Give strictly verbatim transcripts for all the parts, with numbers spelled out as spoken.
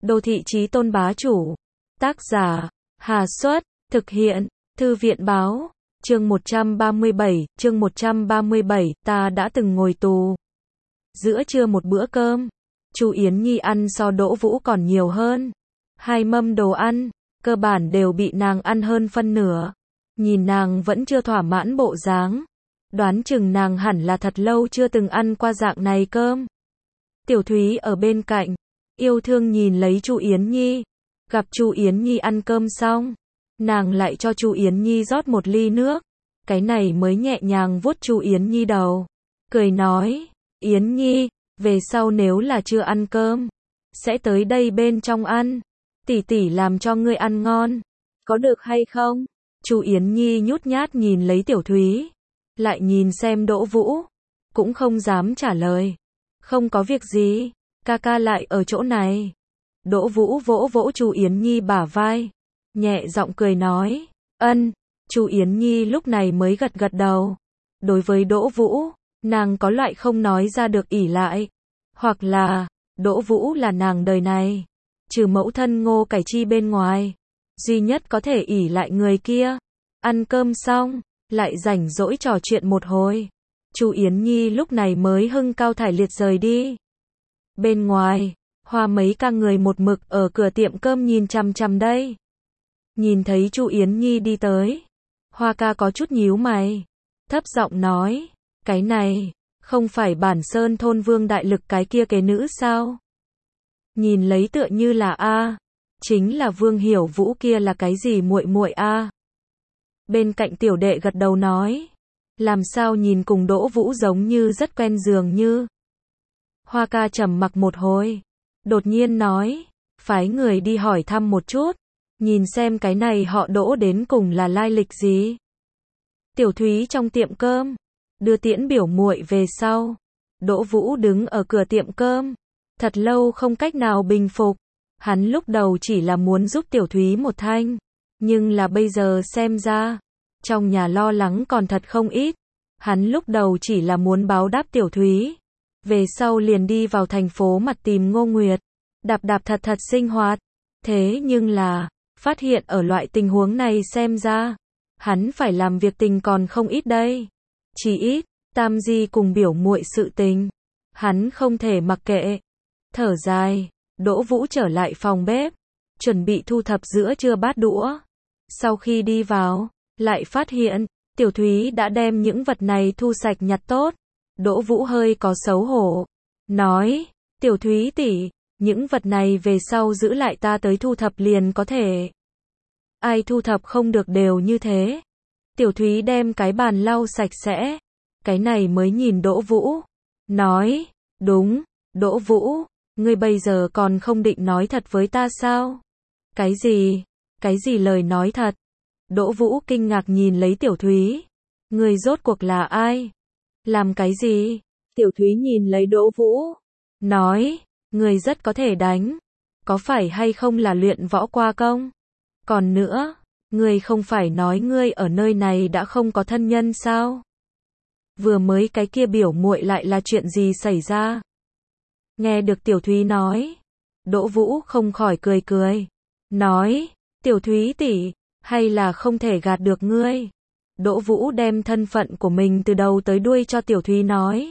Đô thị chí tôn bá chủ. Tác giả, Hà Xuất, thực hiện, Thư viện báo, chương một trăm ba mươi bảy, chương một trăm ba mươi bảy, ta đã từng ngồi tù. Giữa trưa một bữa cơm, Chu Yến Nhi ăn so Đỗ Vũ còn nhiều hơn. Hai mâm đồ ăn, cơ bản đều bị nàng ăn hơn phân nửa. Nhìn nàng vẫn chưa thỏa mãn bộ dáng. Đoán chừng nàng hẳn là thật lâu chưa từng ăn qua dạng này cơm. Tiểu Thúy ở bên cạnh, yêu thương nhìn lấy Chu Yến Nhi. Gặp Chu Yến Nhi ăn cơm xong, nàng lại cho Chu Yến Nhi rót một ly nước. Cái này mới nhẹ nhàng vuốt Chu Yến Nhi đầu. Cười nói, Yến Nhi, về sau nếu là chưa ăn cơm, sẽ tới đây bên trong ăn. Tỷ tỷ làm cho ngươi ăn ngon. Có được hay không? Chu Yến Nhi nhút nhát nhìn lấy Tiểu Thúy. Lại nhìn xem Đỗ Vũ. Cũng không dám trả lời. Không có việc gì. Ca ca lại ở chỗ này. Đỗ Vũ vỗ vỗ Chu Yến Nhi bả vai. Nhẹ giọng cười nói. Ân. Chu Yến Nhi lúc này mới gật gật đầu. Đối với Đỗ Vũ, nàng có loại không nói ra được ỷ lại. Hoặc là, Đỗ Vũ là nàng đời này. Trừ mẫu thân Ngô Cải Chi bên ngoài. Duy nhất có thể ỷ lại người kia. Ăn cơm xong, lại rảnh rỗi trò chuyện một hồi. Chu Yến Nhi lúc này mới hưng cao thải liệt rời đi. Bên ngoài, Hoa mấy ca người một mực ở cửa tiệm cơm nhìn chằm chằm đây. Nhìn thấy Chu Yến Nhi đi tới, Hoa ca có chút nhíu mày, thấp giọng nói, cái này, không phải Bản Sơn thôn Vương Đại Lực cái kia kế nữ sao? Nhìn lấy tựa như là a, chính là Vương Hiểu Vũ kia là cái gì muội muội a? Bên cạnh tiểu đệ gật đầu nói, làm sao nhìn cùng Đỗ Vũ giống như rất quen dường như. Hoa ca trầm mặc một hồi, đột nhiên nói, phái người đi hỏi thăm một chút, nhìn xem cái này họ Đỗ đến cùng là lai lịch gì. Tiểu Thúy trong tiệm cơm, đưa tiễn biểu muội về sau. Đỗ Vũ đứng ở cửa tiệm cơm, thật lâu không cách nào bình phục. Hắn lúc đầu chỉ là muốn giúp Tiểu Thúy một thanh, nhưng là bây giờ xem ra, trong nhà lo lắng còn thật không ít. Hắn lúc đầu chỉ là muốn báo đáp Tiểu Thúy, về sau liền đi vào thành phố mặt tìm Ngô Nguyệt, đạp đạp thật thật sinh hoạt. Thế nhưng là, phát hiện ở loại tình huống này xem ra, hắn phải làm việc tình còn không ít đây. Chỉ ít, Tam Di cùng biểu muội sự tình, hắn không thể mặc kệ. Thở dài, Đỗ Vũ trở lại phòng bếp, chuẩn bị thu thập giữa trưa bát đũa. Sau khi đi vào, lại phát hiện, Tiểu Thúy đã đem những vật này thu sạch nhặt tốt. Đỗ Vũ hơi có xấu hổ, nói, Tiểu Thúy tỷ, những vật này về sau giữ lại ta tới thu thập liền có thể. Ai thu thập không được đều như thế. Tiểu Thúy đem cái bàn lau sạch sẽ, cái này mới nhìn Đỗ Vũ, nói, đúng, Đỗ Vũ, ngươi bây giờ còn không định nói thật với ta sao? Cái gì? Cái gì lời nói thật? Đỗ Vũ kinh ngạc nhìn lấy Tiểu Thúy, ngươi rốt cuộc là ai? Làm cái gì? Tiểu Thúy nhìn lấy Đỗ Vũ, nói, ngươi rất có thể đánh, có phải hay không là luyện võ qua công? Còn nữa, ngươi không phải nói ngươi ở nơi này đã không có thân nhân sao? Vừa mới cái kia biểu muội lại là chuyện gì xảy ra? Nghe được Tiểu Thúy nói, Đỗ Vũ không khỏi cười cười, nói, Tiểu Thúy tỷ, hay là không thể gạt được ngươi. Đỗ Vũ đem thân phận của mình từ đầu tới đuôi cho Tiểu Thúy nói.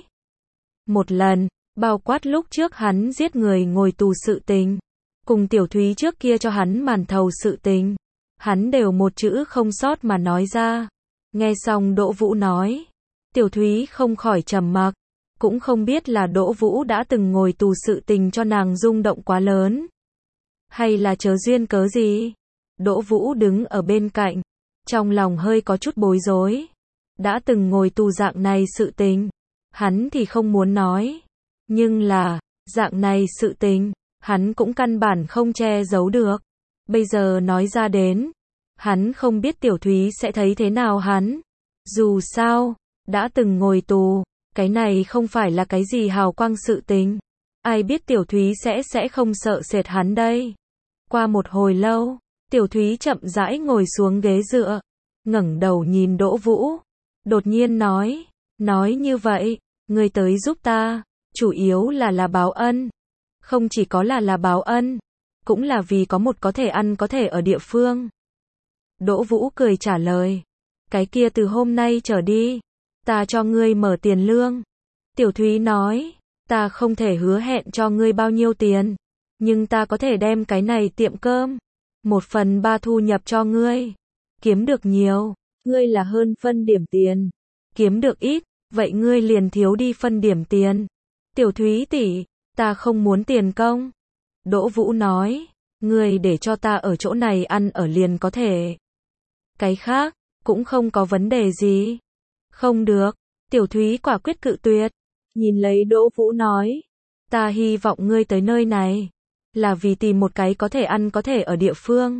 Một lần, bao quát lúc trước hắn giết người ngồi tù sự tình, cùng Tiểu Thúy trước kia cho hắn màn thầu sự tình, hắn đều một chữ không sót mà nói ra. Nghe xong Đỗ Vũ nói, Tiểu Thúy không khỏi trầm mặc, cũng không biết là Đỗ Vũ đã từng ngồi tù sự tình cho nàng rung động quá lớn, hay là chớ duyên cớ gì. Đỗ Vũ đứng ở bên cạnh, trong lòng hơi có chút bối rối. Đã từng ngồi tù dạng này sự tình, hắn thì không muốn nói, nhưng là, dạng này sự tình, hắn cũng căn bản không che giấu được. Bây giờ nói ra đến, hắn không biết Tiểu Thúy sẽ thấy thế nào hắn. Dù sao, đã từng ngồi tù, cái này không phải là cái gì hào quang sự tình. Ai biết Tiểu Thúy sẽ sẽ không sợ sệt hắn đây. Qua một hồi lâu, Tiểu Thúy chậm rãi ngồi xuống ghế dựa, ngẩng đầu nhìn Đỗ Vũ, đột nhiên nói, nói như vậy, ngươi tới giúp ta, chủ yếu là là báo ân. Không chỉ có là là báo ân, cũng là vì có một có thể ăn có thể ở địa phương. Đỗ Vũ cười trả lời, cái kia từ hôm nay trở đi, ta cho ngươi mở tiền lương. Tiểu Thúy nói, ta không thể hứa hẹn cho ngươi bao nhiêu tiền, nhưng ta có thể đem cái này tiệm cơm, một phần ba thu nhập cho ngươi. Kiếm được nhiều, ngươi là hơn phân điểm tiền. Kiếm được ít, vậy ngươi liền thiếu đi phân điểm tiền. Tiểu Thúy tỷ, ta không muốn tiền công. Đỗ Vũ nói, ngươi để cho ta ở chỗ này ăn ở liền có thể. Cái khác, cũng không có vấn đề gì. Không được, Tiểu Thúy quả quyết cự tuyệt. Nhìn lấy Đỗ Vũ nói, ta hy vọng ngươi tới nơi này, là vì tìm một cái có thể ăn có thể ở địa phương,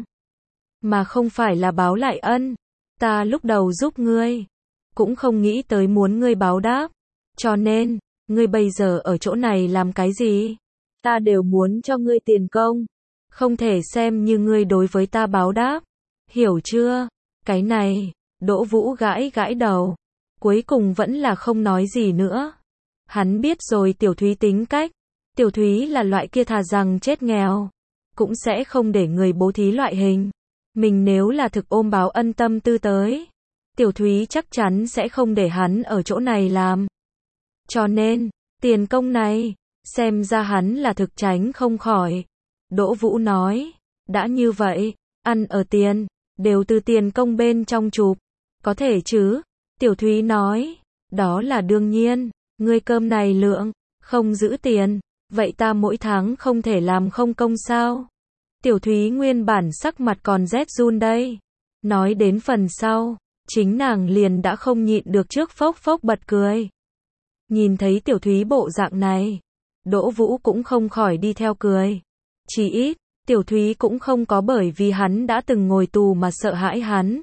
mà không phải là báo lại ân. Ta lúc đầu giúp ngươi, cũng không nghĩ tới muốn ngươi báo đáp, cho nên, ngươi bây giờ ở chỗ này làm cái gì? Ta đều muốn cho ngươi tiền công, không thể xem như ngươi đối với ta báo đáp, hiểu chưa? Cái này, Đỗ Vũ gãi gãi đầu, cuối cùng vẫn là không nói gì nữa. Hắn biết rồi Tiểu Thúy tính cách, Tiểu Thúy là loại kia thà rằng chết nghèo, cũng sẽ không để người bố thí loại hình. Mình nếu là thực ôm báo ân tâm tư tới, Tiểu Thúy chắc chắn sẽ không để hắn ở chỗ này làm. Cho nên, tiền công này, xem ra hắn là thực tránh không khỏi. Đỗ Vũ nói, đã như vậy, ăn ở tiền, đều từ tiền công bên trong chụp, có thể chứ? Tiểu Thúy nói, đó là đương nhiên, ngươi cơm này lượng, không giữ tiền, vậy ta mỗi tháng không thể làm không công sao? Tiểu Thúy nguyên bản sắc mặt còn rét run đây. Nói đến phần sau, chính nàng liền đã không nhịn được trước phốc phốc bật cười. Nhìn thấy Tiểu Thúy bộ dạng này, Đỗ Vũ cũng không khỏi đi theo cười. Chỉ ít, Tiểu Thúy cũng không có bởi vì hắn đã từng ngồi tù mà sợ hãi hắn.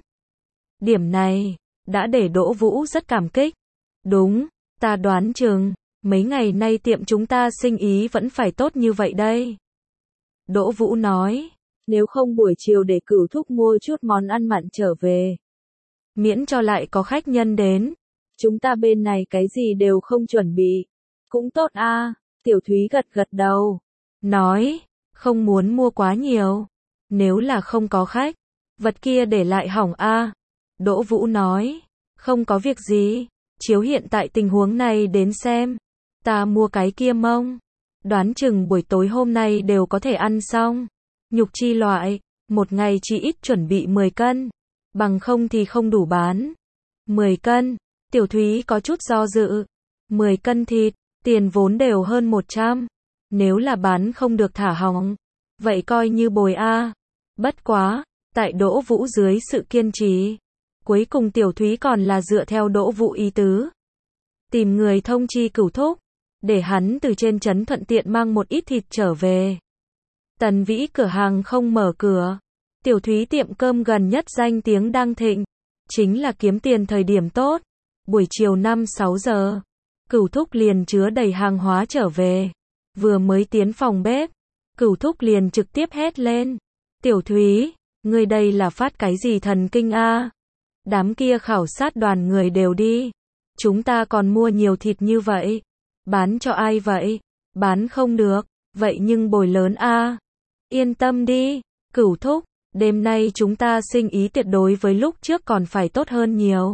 Điểm này, đã để Đỗ Vũ rất cảm kích. Đúng, ta đoán chừng, mấy ngày nay tiệm chúng ta sinh ý vẫn phải tốt như vậy đây. Đỗ Vũ nói, nếu không buổi chiều để Cửu Thúc mua chút món ăn mặn trở về. Miễn cho lại có khách nhân đến. Chúng ta bên này cái gì đều không chuẩn bị. Cũng tốt a. À. Tiểu Thúy gật gật đầu. Nói, không muốn mua quá nhiều. Nếu là không có khách, vật kia để lại hỏng a. À. Đỗ Vũ nói, không có việc gì. Chiếu hiện tại tình huống này đến xem. Ta mua cái kia mông. Đoán chừng buổi tối hôm nay đều có thể ăn xong. Nhục chi loại, một ngày chỉ ít chuẩn bị mười cân. Bằng không thì không đủ bán. mười cân, Tiểu Thúy có chút do dự. mười cân thịt, tiền vốn đều hơn một trăm. Nếu là bán không được thả hỏng, vậy coi như bồi a. Bất quá, tại Đỗ Vũ dưới sự kiên trì, cuối cùng Tiểu Thúy còn là dựa theo Đỗ Vũ ý tứ. Tìm người thông chi Cửu Thúc, để hắn từ trên trấn thuận tiện mang một ít thịt trở về. Tần Vĩ cửa hàng không mở cửa. Tiểu Thúy tiệm cơm gần nhất danh tiếng đang thịnh, chính là kiếm tiền thời điểm tốt. Buổi chiều năm sáu giờ, Cửu Thúc liền chứa đầy hàng hóa trở về. Vừa mới tiến phòng bếp, Cửu Thúc liền trực tiếp hét lên. Tiểu Thúy, ngươi đây là phát cái gì thần kinh a? Đám kia khảo sát đoàn người đều đi. Chúng ta còn mua nhiều thịt như vậy. Bán cho ai vậy? Bán không được, vậy nhưng bồi lớn a. Yên tâm đi, Cửu Thúc, đêm nay chúng ta sinh ý tuyệt đối với lúc trước còn phải tốt hơn nhiều.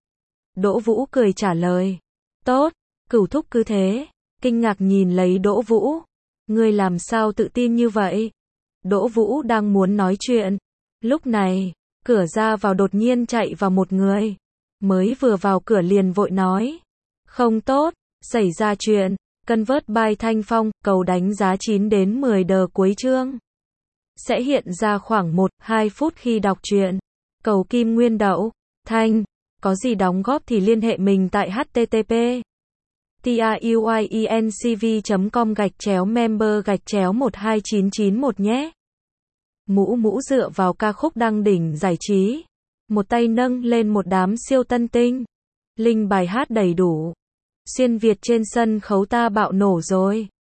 Đỗ Vũ cười trả lời. Tốt, Cửu Thúc cứ thế. Kinh ngạc nhìn lấy Đỗ Vũ. Ngươi làm sao tự tin như vậy? Đỗ Vũ đang muốn nói chuyện. Lúc này, cửa ra vào đột nhiên chạy vào một người. Mới vừa vào cửa liền vội nói. Không tốt, xảy ra chuyện. Convert by Thanh Phong, cầu đánh giá chín đến mười đờ cuối chương. Sẽ hiện ra khoảng một đến hai phút khi đọc truyện. Cầu Kim Nguyên Đậu. Thanh, có gì đóng góp thì liên hệ mình tại http truyencv chấm com gạch chéo member gạch chéo một hai chín chín một nhé. Mũ Mũ dựa vào ca khúc đăng đỉnh giải trí. Một tay nâng lên một đám siêu tân tinh. Linh bài hát đầy đủ. Xuyên Việt trên sân khấu ta bạo nổ rồi.